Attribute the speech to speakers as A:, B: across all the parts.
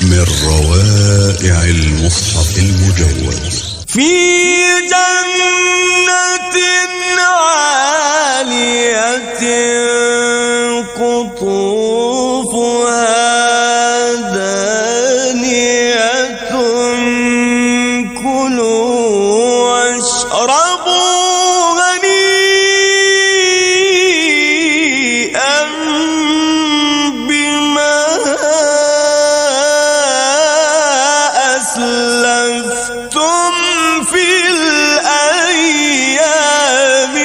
A: من روائع المصحف المجود.
B: في جنة عالية قطوفها دانية كلوا واشربوا هنيئا بما أسلفتم في الأيام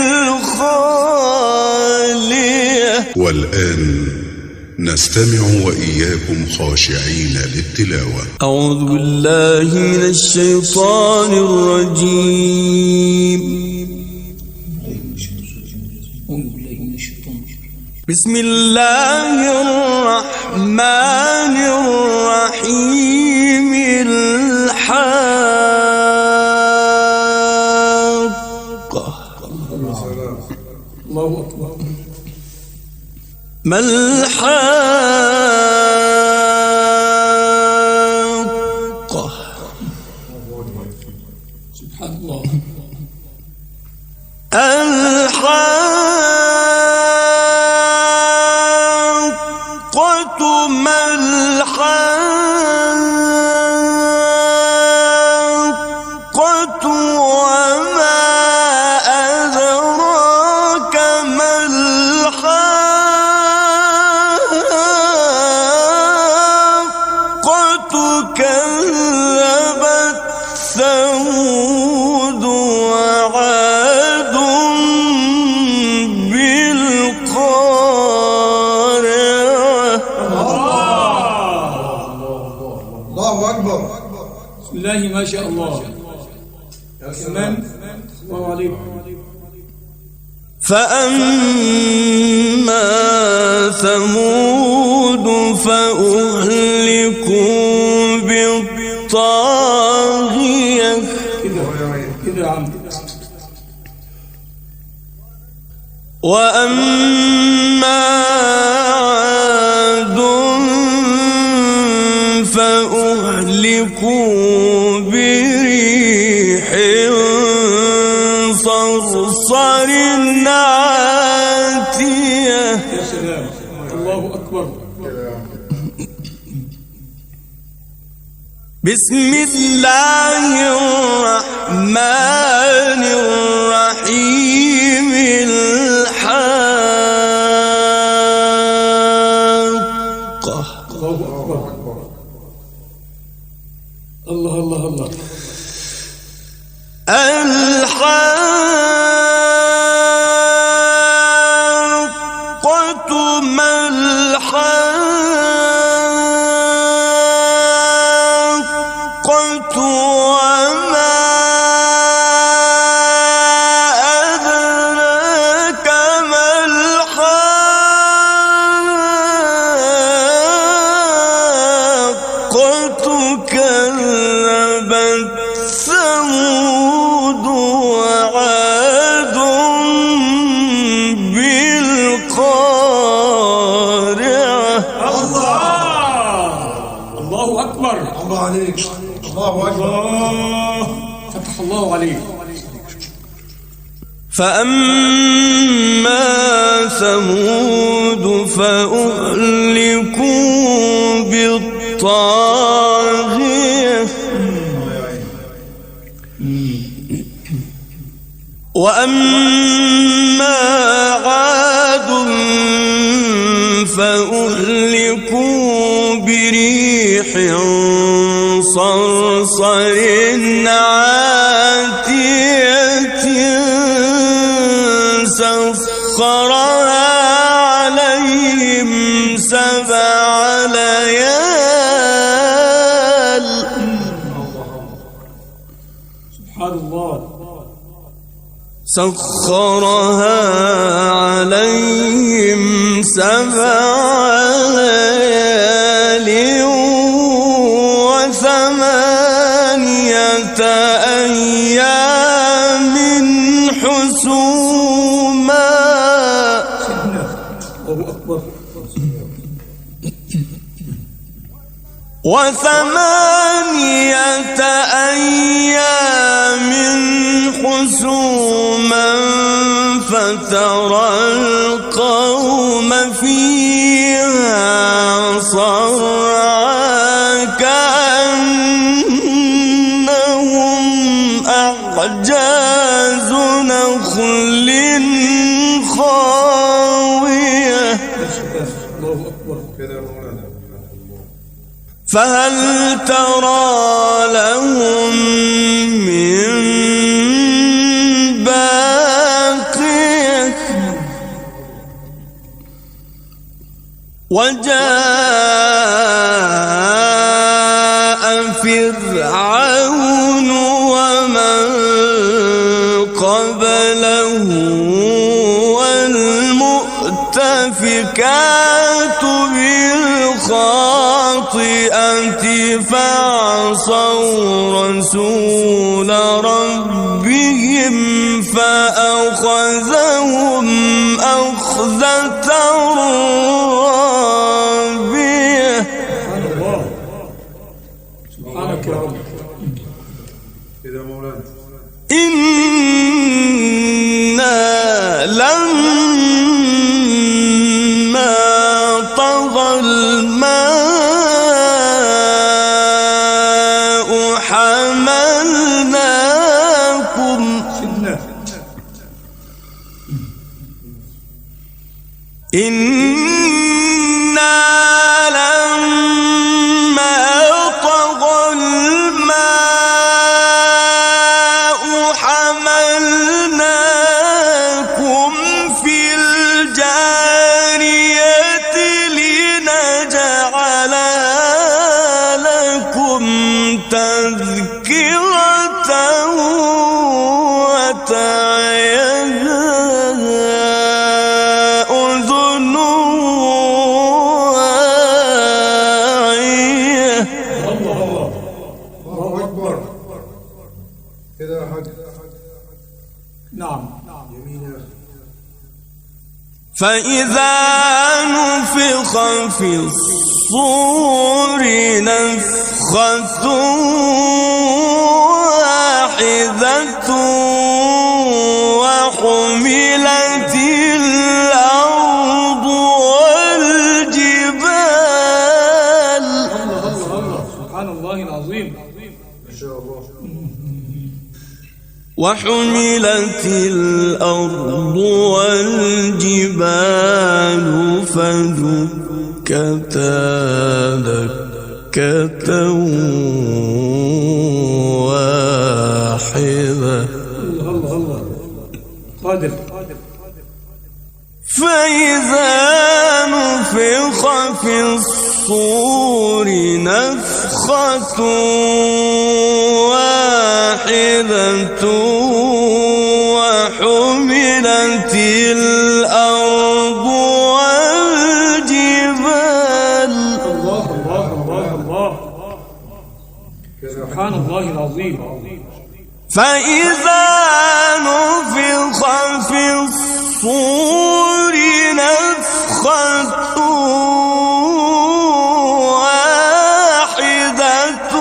B: الخالية.
A: والآن نستمع وإياكم خاشعين للتلاوة.
B: أعوذ بالله من الشيطان الرجيم. بسم الله الرحمن الرحيم. الحاقة.
C: الله أكبر.
B: ما الحاقة.
C: سبحان الله.
B: الحاقة ما الحاقة وما أدراك ما الحاقة. كذبت ثمود وعاد بالقارعة.
D: الله أكبر.
C: بسم الله ما شاء الله. تمام. الله عليك.
B: فأما ثمود فأهلكوا بالطاغية.
C: كده يا عم.
B: وأما عاد فأهلكوا بريح صرصر عاتية.
C: يا سلام. الله أكبر.
B: بسم الله الرحمن الرحيم. الحاقة.
C: الله أكبر. الله الله الله.
B: الحاقة ما الحاقة وما أدراك ما الحاقة. كذبت ثمود وعاد بالقارعة.
C: الله أكبر.
D: الله عليك. الله أكبر.
C: الله. فتح الله عليك.
B: فأما ثمود فأهلكوا بالطاغية. وأما عاد فأهلكوا بريح صرصر عاتية سخرها عليهم 7 ليال.
C: سبحان الله.
B: سخرها عليهم 7 ليال و8 أيام حسوما.
C: الله أكبر.
B: وثمانية أيام حسوما فترى القوم فيها صرعى كأنهم أعجاز نخل خاوية فهل ترى لهم من باقية وجاء فرعون ومن قبله والمؤتفكات بالخاطئة فعصوا رسول ربهم فأخذهم أخذة رابية.
C: سبحانك يا رب.
B: إنا لما طغى الماء حملناكم إنا لما طغى الماء حملناكم في الجارية لنجعلها لكم تذكرة وتعيها أذن واعية.
D: الله أكبر. كده يا حاج.
C: نعم.
B: فإذا نفخ في الصور نفخة واحدة وحملت الأرض والجبال.
C: الله سبحان الله العظيم.
D: ما شاء الله.
B: وحملت الأرض والجبال فدكتا دكة واحدة
C: الله قادر.
B: فإذا نفخ في الصور نفخة واحدة وحملت الأرض والجبال.
C: الله سبحان الله العظيم.
B: فإذا نفخ في الصور نفخة واحدة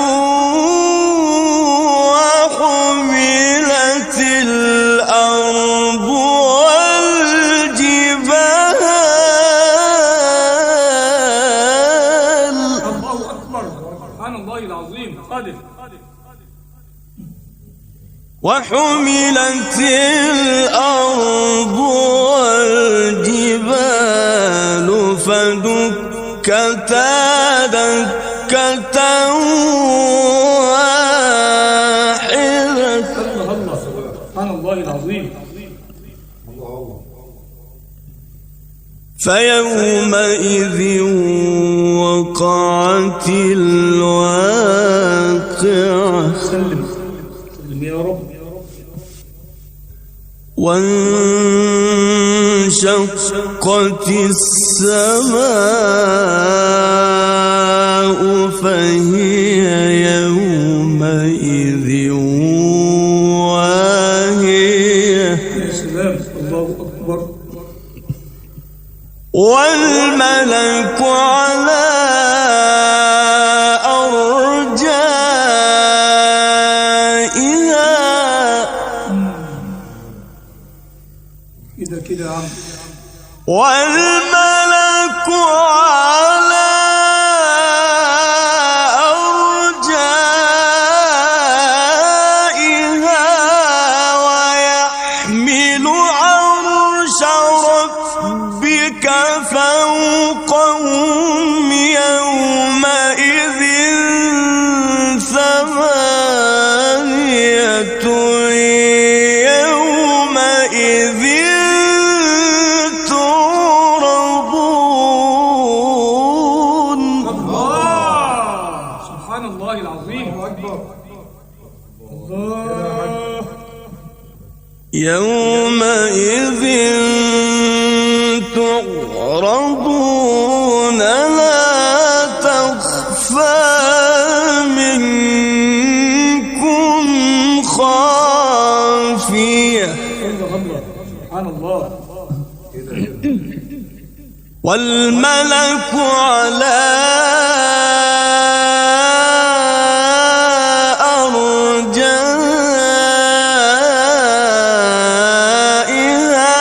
B: وحملت الأرض والجبال.
C: الله أكبر. سبحان الله العظيم. قادر.
B: وحملت الأرض والجبال فدكتا دكة واحدة.
C: الله سبحان الله العظيم.
B: فيومئذ وقعت الواقعة.
C: سلم يا رب.
B: وانشقت السماء فهي يومئذ واهية.
C: يا سلام. الله أكبر.
B: والملك على والملك على أرجائها ويحمل عرش ربك فوقهم يومئذ ثمانية يومئذ تعرضون.
C: سبحان الله العظيم.
D: أكبر.
B: يومئذ تعرضون لا تخفى منكم خافية
C: سبحان الله.
B: والملك على أرجائها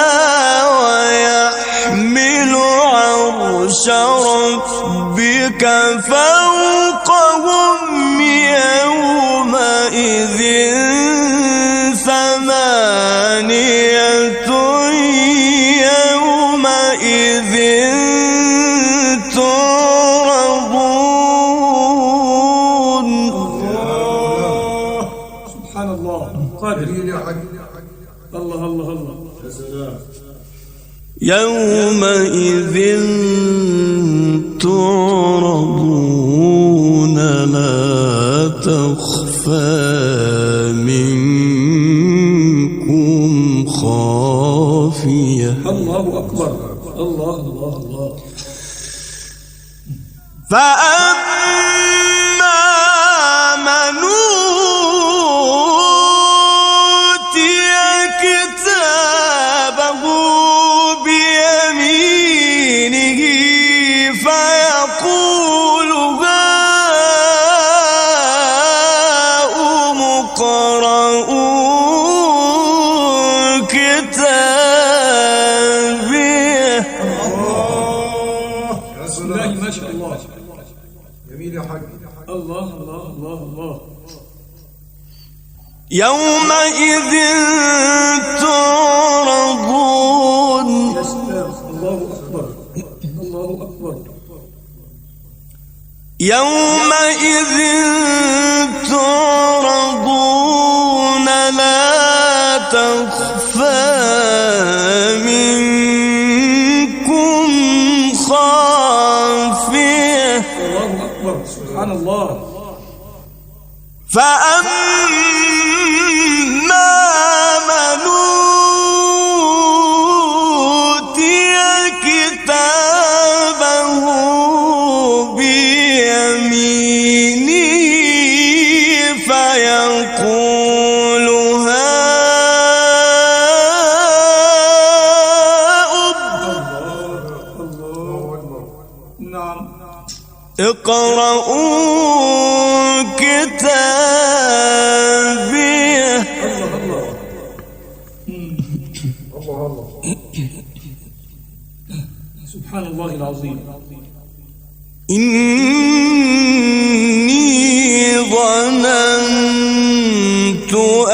B: ويحمل عرش ربك فوقهم يومئذ ثمانية يومئذ تعرضون.
C: سبحان الله. قادر.
D: دليل يا حاج.
C: الله الله الله.
D: يا سلام.
B: يومئذ تعرضون لا تخفى منكم خافية.
C: الله أكبر. الله الله الله.
B: فأما من أوتي كتابه بيمينه فيقول هاؤم اقرءوا كتابيه.
D: يا
C: بسم الله
D: سلام.
C: ما شاء الله.
D: جميل يا حاج.
C: الله الله الله الله.
B: يومئذ تعرضون.
C: يا سلام. الله أكبر. الله أكبر.
B: يومئذ تعرضون لا تخفى منكم خافية.
C: الله أكبر. سبحان الله.
B: فأما من أوتي كتابه بيمينه فيقول هاؤم
D: الله أكبر.
C: نعم.
B: اقرءوا كتابيه.
C: الله الله.
D: الله الله.
C: سبحان الله العظيم.
B: إني ظننت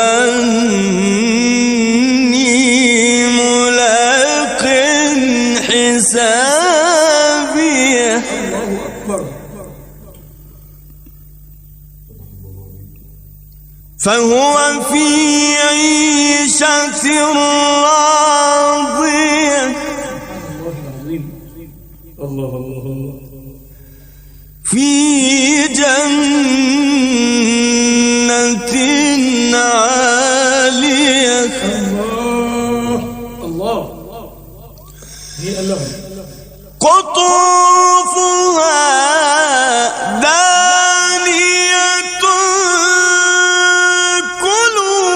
B: أني ملاق حسابيه.
C: الله أكبر.
B: فهو في عيشة راضية
C: الله العظيم. الله الله الله.
B: في جنة عالية
C: الله الله. هي لهم.
B: قطوفها دانية كلوا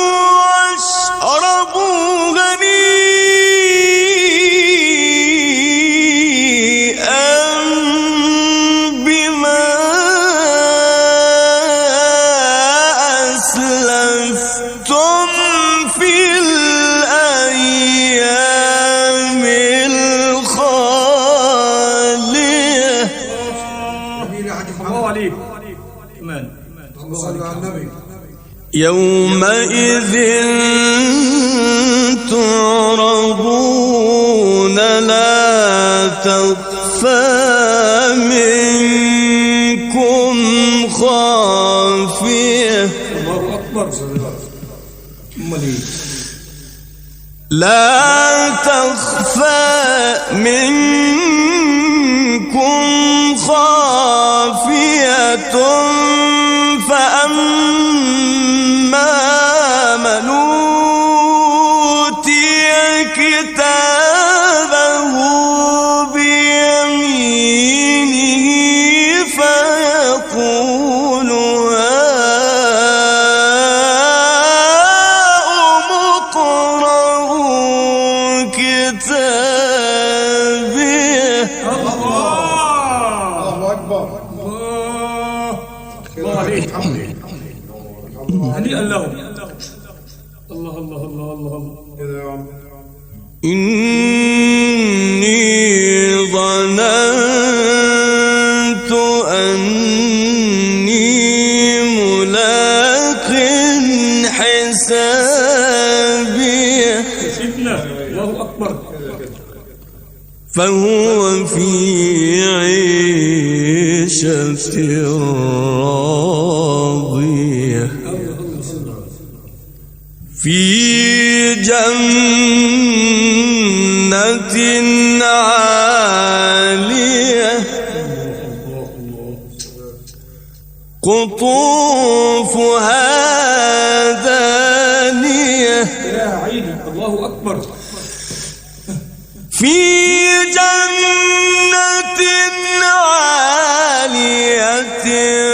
B: واشربوا هنيئا بما أسلفتم في الأيام
D: جميل يا حاج
C: الله
D: محمد.
C: عليك كمان.
D: اللهم صل على النبي.
B: يومئذ تعرضون لا تخفى منكم خافية.
C: الله أكبر.
B: لا تخفى منكم خافية فأما من أوتي كتابه بيمينه فيقول هاؤم اقرءوا كتابيه.
D: الله أكبر.
C: الله عليك. هنيئا لهم. الله الله الله الله.
D: كده يا عم.
B: إني ظننت أني ملاق حسابي
C: سيدنا الله أكبر.
B: فهو في عيشة راضية في جنة عالية قطوفها دانية.
C: يا عيني الله أكبر.
B: في جنة عالية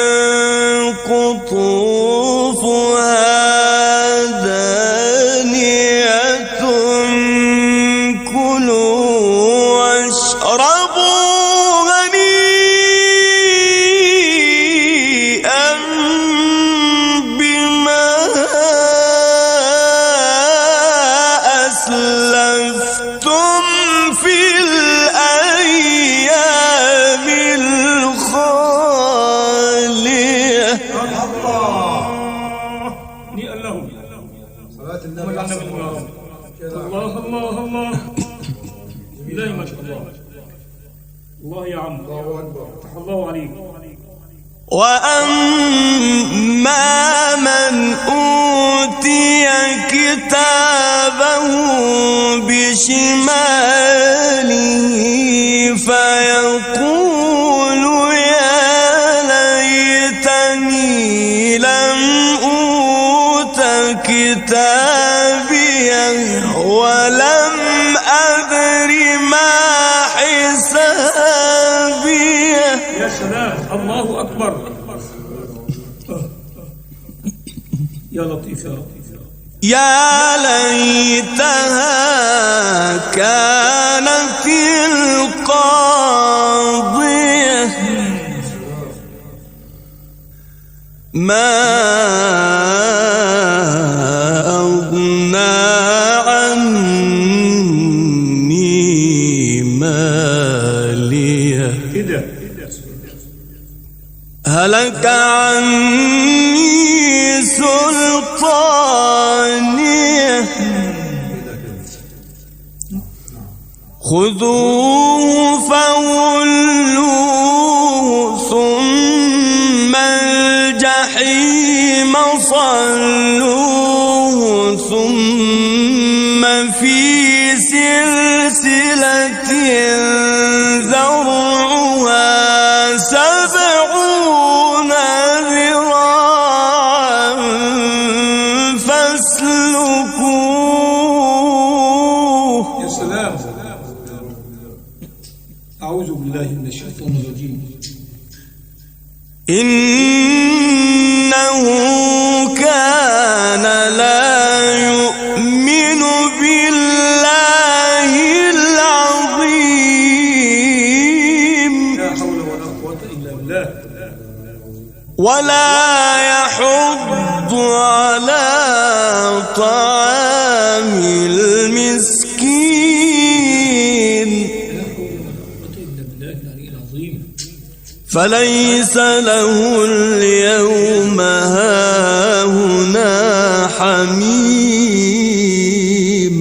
B: قطوفها دانية كلوا واشربوا هنيئا بما أسلفتم في الأيام الخالية.
C: هنيئا لهم.
D: صلاة النبي.
C: الله الله الله. لا ما شاء الله. الله يا عم.
D: الله أكبر.
C: فتح الله عليك.
B: وأما من أوتي كتابه بشماله فيقول يا ليتني لم أوت كتابيه ولم أدر ما حسابيه.
C: يا سلام الله أكبر. يا لطيف يا لطيف.
B: يا ليتها كانت القاضية ما أغنى عني مالية
C: كده
B: هلك عني سلطانية خذوه فغلوه ثم الجحيم صلوه ثم في سلسلة ذرعها 70 ذراعا فاسلكوه.
C: يا سلام. أعوذ بالله من الشيطان الرجيم.
B: إنه كان لا يؤمن بالله العظيم
C: لا حول ولا قوة إلا بالله.
B: ولا يحض على طعام المسكين
C: لا حول ولا قوة إلا بالله العلي العظيم.
B: فليس له اليوم هاهنا حميم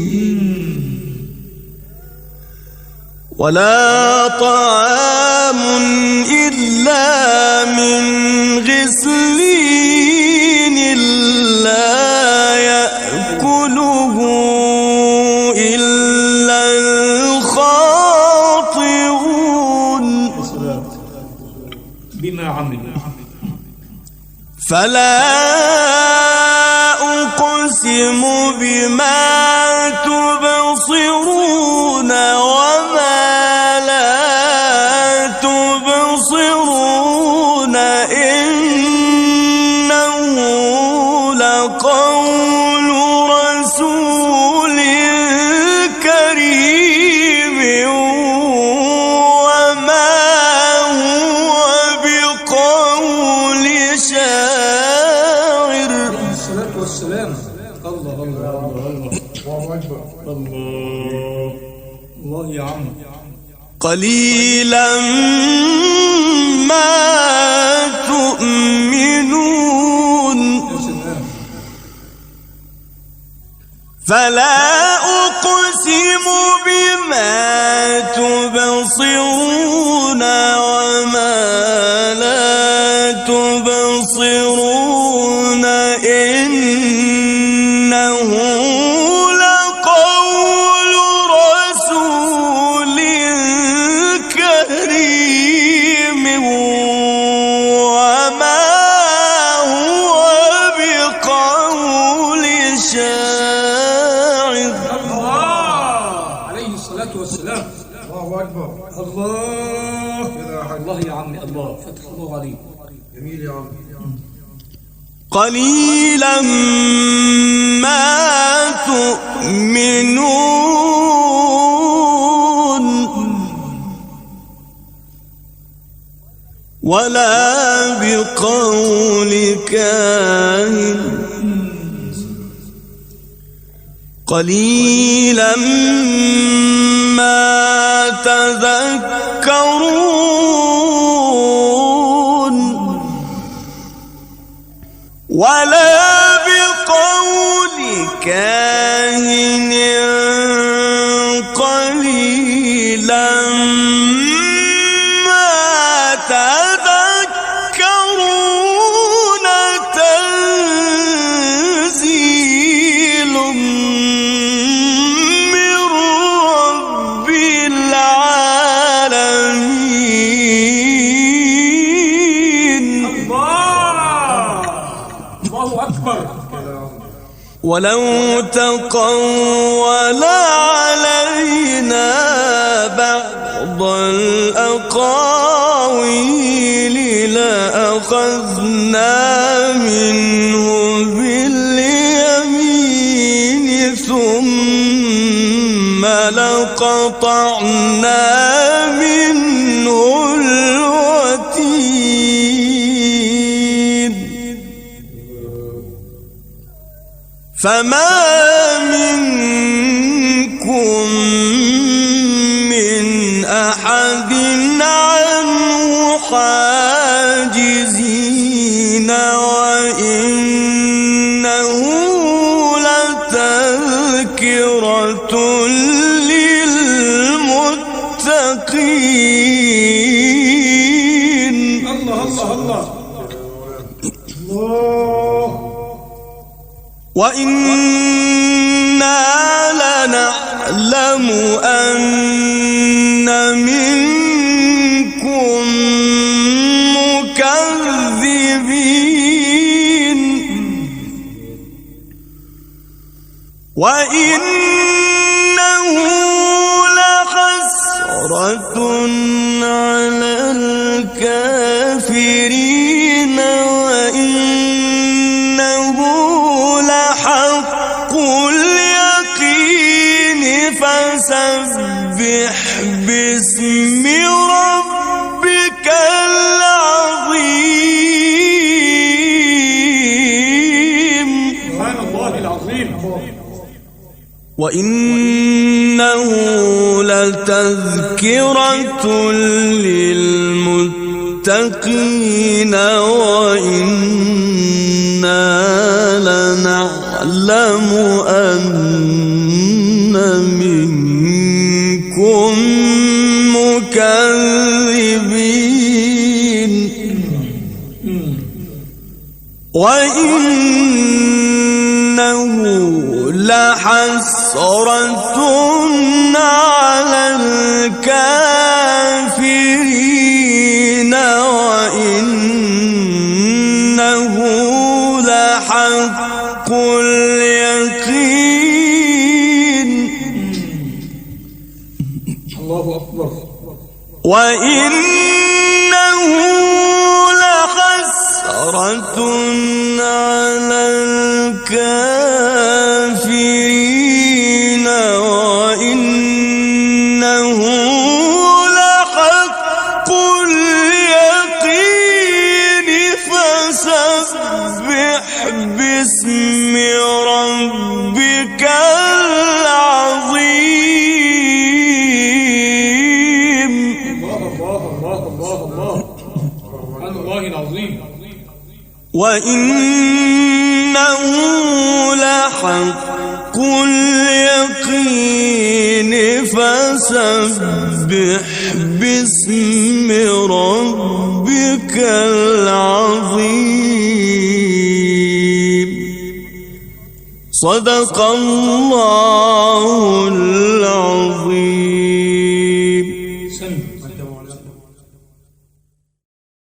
B: ولا طعام إلا من غسلين لا يأكله إلا الخاطئون
C: بما عملوا.
B: فلا أقسم بما تبصرون وما لا تبصرون إنه لقول رسول كريم وما هو بقول شاعر.
C: الصلاة والسلام. الله الله الله
D: الله أكبر.
C: الله الله يا عم.
B: قليلا ما تؤمنون. فلا أقسم بما تبصرون وما لا تبصرون إنه لقول رسول كريم وما هو بقول شاعر.
C: عليه الصلاة والسلام.
D: الله أكبر.
C: الله
D: كده يا حاج.
C: الله يا عمي. الله فتح الله عليك.
D: جميل يا عم.
B: قليلا ما تؤمنون ولا بقول كاهن قليلا ما تذكرون ولا بقول كاهن قليلا ما تذكرون تنزيل من رب العالمين.
C: الله أكبر.
B: ولو تقول علينا بعض الأقاويل لأخذنا منه باليمين ثم لقطعنا منه الوتين فما منكم من أحد عنه حاجزين وإنه لتذكرة للمتقين.
C: الله الله الله.
B: وإنا لنعلم أن منكم مكذبين وإنه لحسرة على الكافرين وإنه لحق اليقين فسبح باسم ربك العظيم.
C: سبحان الله العظيم.
B: وإنه لتذكرة للمتقين للمتقين وإنا لنعلم أن منكم مكذبين وإنه لحسرة على الكافرين وإنه لحق اليقين
C: الله أكبر.
B: وإنه لحسرة على الكافرين وإنه لحق اليقين فسبح باسم ربك العظيم.
C: سبحان الله العظيم.
B: وإنه لحق اليقين فسبح باسم ربك العظيم. صدق الله العظيم.